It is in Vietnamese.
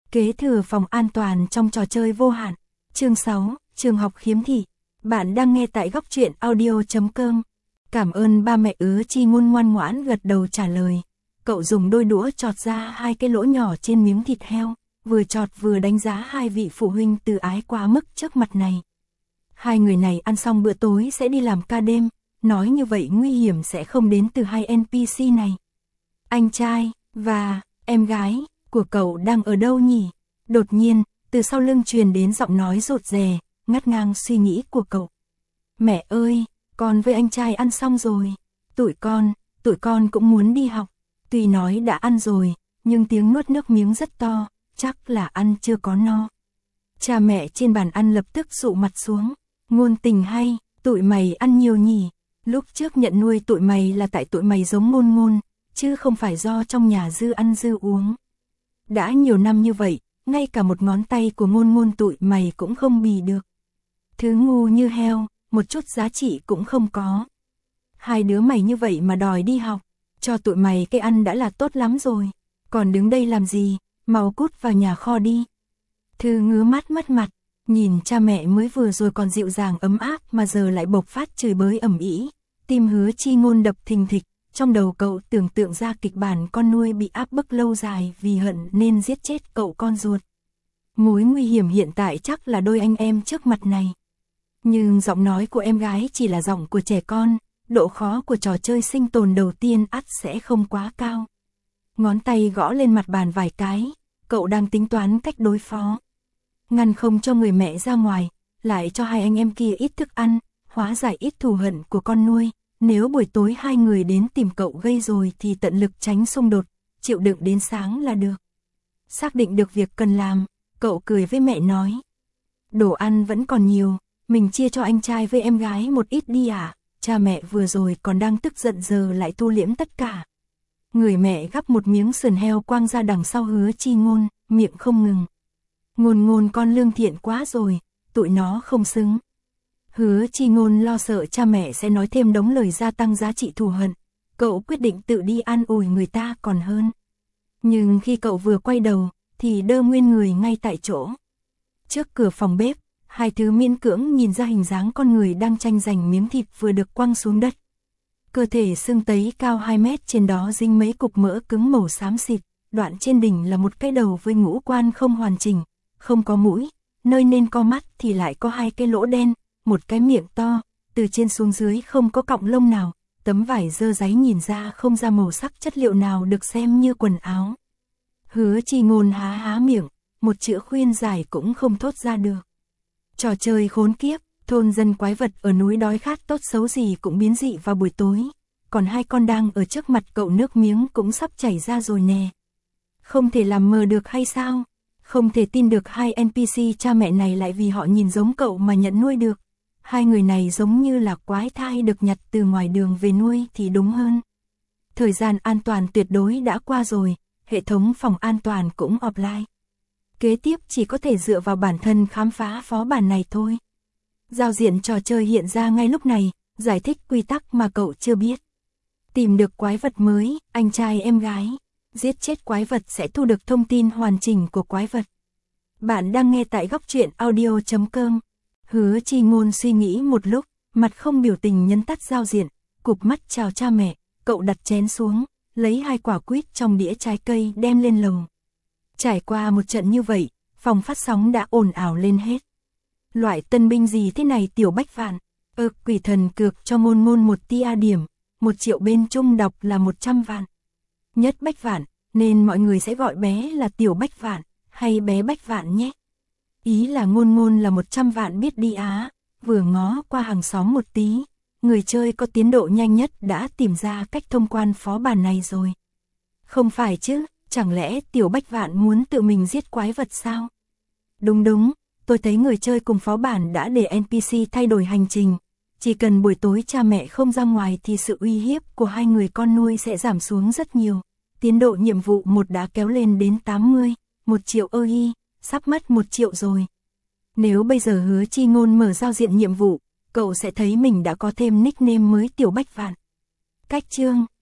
Kế thừa phòng an toàn trong trò chơi vô hạn. Chương 6, trường học khiếm thị. Bạn đang nghe tại góc truyện audio.com. Cảm ơn ba mẹ. Hứa Chi Ngôn ngoan ngoãn gật đầu trả lời. Cậu dùng đôi đũa chọt ra hai cái lỗ nhỏ trên miếng thịt heo, vừa chọt vừa đánh giá hai vị phụ huynh từ ái quá mức trước mặt này. Hai người này ăn xong bữa tối sẽ đi làm ca đêm, nói như vậy nguy hiểm sẽ không đến từ hai NPC này. Anh trai và em gái của cậu đang ở đâu nhỉ? Đột nhiên, từ sau lưng truyền đến giọng nói rụt rè, ngắt ngang suy nghĩ của cậu. Mẹ ơi, con với anh trai ăn xong rồi. Tụi con cũng muốn đi học. Tuy nói đã ăn rồi, nhưng tiếng nuốt nước miếng rất to, chắc là ăn chưa có no. Cha mẹ trên bàn ăn lập tức dụ mặt xuống. Ngôn tình hay, tụi mày ăn nhiều nhỉ? Lúc trước nhận nuôi tụi mày là tại tụi mày giống Ngôn Ngôn, chứ không phải do trong nhà dư ăn dư uống. Đã nhiều năm như vậy, ngay cả một ngón tay của Ngôn Ngôn tụi mày cũng không bì được. Thứ ngu như heo, một chút giá trị cũng không có. Hai đứa mày như vậy mà đòi đi học, cho tụi mày cái ăn đã là tốt lắm rồi. Còn đứng đây làm gì, mau cút vào nhà kho đi. Thư ngứa mắt mất mặt, nhìn cha mẹ mới vừa rồi còn dịu dàng ấm áp mà giờ lại bộc phát chửi bới ầm ĩ. Tim Hứa Chi Ngôn đập thình thịch, trong đầu cậu tưởng tượng ra kịch bản con nuôi bị áp bức lâu dài vì hận nên giết chết cậu con ruột. Mối nguy hiểm hiện tại chắc là đôi anh em trước mặt này. Nhưng giọng nói của em gái chỉ là giọng của trẻ con, độ khó của trò chơi sinh tồn đầu tiên ắt sẽ không quá cao. Ngón tay gõ lên mặt bàn vài cái, cậu đang tính toán cách đối phó. Ngăn không cho người mẹ ra ngoài, lại cho hai anh em kia ít thức ăn, hóa giải ít thù hận của con nuôi. Nếu buổi tối hai người đến tìm cậu gây rồi thì tận lực tránh xung đột, chịu đựng đến sáng là được. Xác định được việc cần làm, cậu cười với mẹ nói. Đồ ăn vẫn còn nhiều, mình chia cho anh trai với em gái một ít đi à? Cha mẹ vừa rồi còn đang tức giận giờ lại thu liễm tất cả. Người mẹ gắp một miếng sườn heo quăng ra đằng sau Hứa Chi Ngôn, miệng không ngừng. Ngôn Ngôn con lương thiện quá rồi, tụi nó không xứng. Hứa Chi Ngôn lo sợ cha mẹ sẽ nói thêm đống lời gia tăng giá trị thù hận, cậu quyết định tự đi an ủi người ta còn hơn. Nhưng khi cậu vừa quay đầu, thì đơ nguyên người ngay tại chỗ. Trước cửa phòng bếp, hai thứ miễn cưỡng nhìn ra hình dáng con người đang tranh giành miếng thịt vừa được quăng xuống đất. Cơ thể xương tấy cao 2 mét, trên đó dính mấy cục mỡ cứng màu xám xịt, đoạn trên đỉnh là một cái đầu với ngũ quan không hoàn chỉnh, không có mũi, nơi nên có mắt thì lại có hai cái lỗ đen, một cái miệng to, từ trên xuống dưới không có cọng lông nào, tấm vải dơ dáy nhìn ra không ra màu sắc chất liệu nào được xem như quần áo. Hứa Chi Ngôn há miệng, một chữ khuyên giải cũng không thốt ra được. Trò chơi khốn kiếp, thôn dân quái vật ở núi đói khát tốt xấu gì cũng biến dị vào buổi tối, còn hai con đang ở trước mặt cậu nước miếng cũng sắp chảy ra rồi nè. Không thể làm mờ được hay sao? Không thể tin được hai NPC cha mẹ này lại vì họ nhìn giống cậu mà nhận nuôi được. Hai người này giống như là quái thai được nhặt từ ngoài đường về nuôi thì đúng hơn. Thời gian an toàn tuyệt đối đã qua rồi, hệ thống phòng an toàn cũng offline. Kế tiếp chỉ có thể dựa vào bản thân khám phá phó bản này thôi. Giao diện trò chơi hiện ra ngay lúc này, giải thích quy tắc mà cậu chưa biết. Tìm được quái vật mới, anh trai em gái. Giết chết quái vật sẽ thu được thông tin hoàn chỉnh của quái vật. Bạn đang nghe tại góc truyện audio.com. Hứa Chi Ngôn suy nghĩ một lúc, mặt không biểu tình nhấn tắt giao diện, cụp mắt chào cha mẹ, cậu đặt chén xuống, lấy 2 quả quýt trong đĩa trái cây đem lên lầu. Trải qua một trận như vậy, phòng phát sóng đã ồn ào lên hết. Loại tân binh gì thế này Tiểu Bách Vạn? Quỷ thần cược cho Ngôn Ngôn 1 tia điểm, 1 triệu bên Trung đọc là 100 vạn. Nhất Bách Vạn, nên mọi người sẽ gọi bé là Tiểu Bách Vạn, hay bé Bách Vạn nhé. Ý là Ngôn Ngôn là 100 vạn biết đi á, vừa ngó qua hàng xóm một tí, người chơi có tiến độ nhanh nhất đã tìm ra cách thông quan phó bản này rồi. Không phải chứ, chẳng lẽ Tiểu Bách Vạn muốn tự mình giết quái vật sao? Đúng, tôi thấy người chơi cùng phó bản đã để NPC thay đổi hành trình. Chỉ cần buổi tối cha mẹ không ra ngoài thì sự uy hiếp của hai người con nuôi sẽ giảm xuống rất nhiều. Tiến độ nhiệm vụ 1 đã kéo lên đến 80, 1 triệu EI, sắp mất 1 triệu rồi. Nếu bây giờ Hứa Chi Ngôn mở giao diện nhiệm vụ, cậu sẽ thấy mình đã có thêm nickname mới Tiểu Bách Vạn. Cách chương